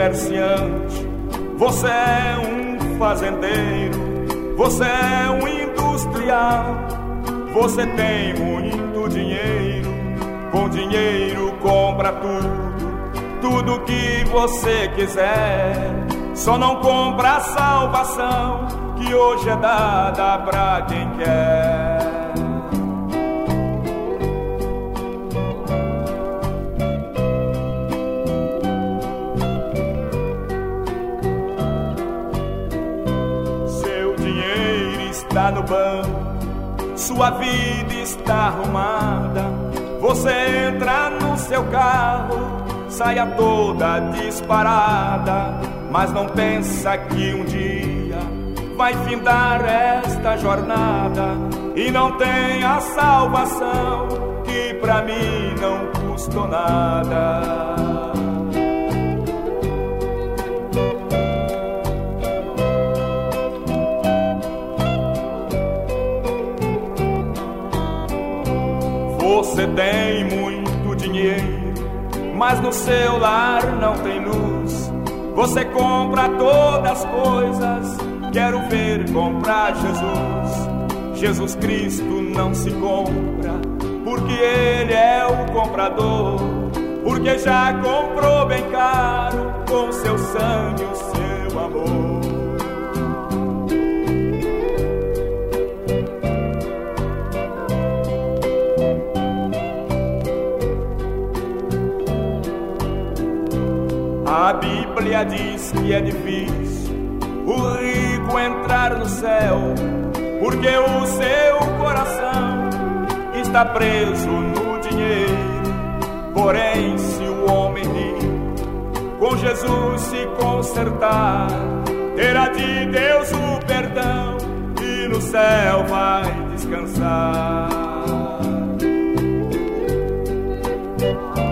comerciante, você é um fazendeiro, você é um industrial, você tem muito dinheiro, com dinheiro compra tudo que você quiser, só não compra a salvação que hoje é dada pra quem quer. Seu dinheiro está no banco, sua vida está arrumada, você entra no seu carro, saia toda disparada, mas não pensa que um dia vai findar esta jornada e não tem a salvação que pra mim não custou nada. Você tem muito dinheiro, mas no seu lar não tem luz. Você compra todas as coisas, quero ver comprar Jesus. Jesus Cristo não se compra, porque Ele é o comprador, porque já comprou bem caro com seu sangue o seu amor. A Bíblia diz que é difícil o rico entrar no céu, porque o seu coração está preso no dinheiro. Porém, se o homem rico com Jesus se consertar, terá de Deus o perdão e no céu vai descansar.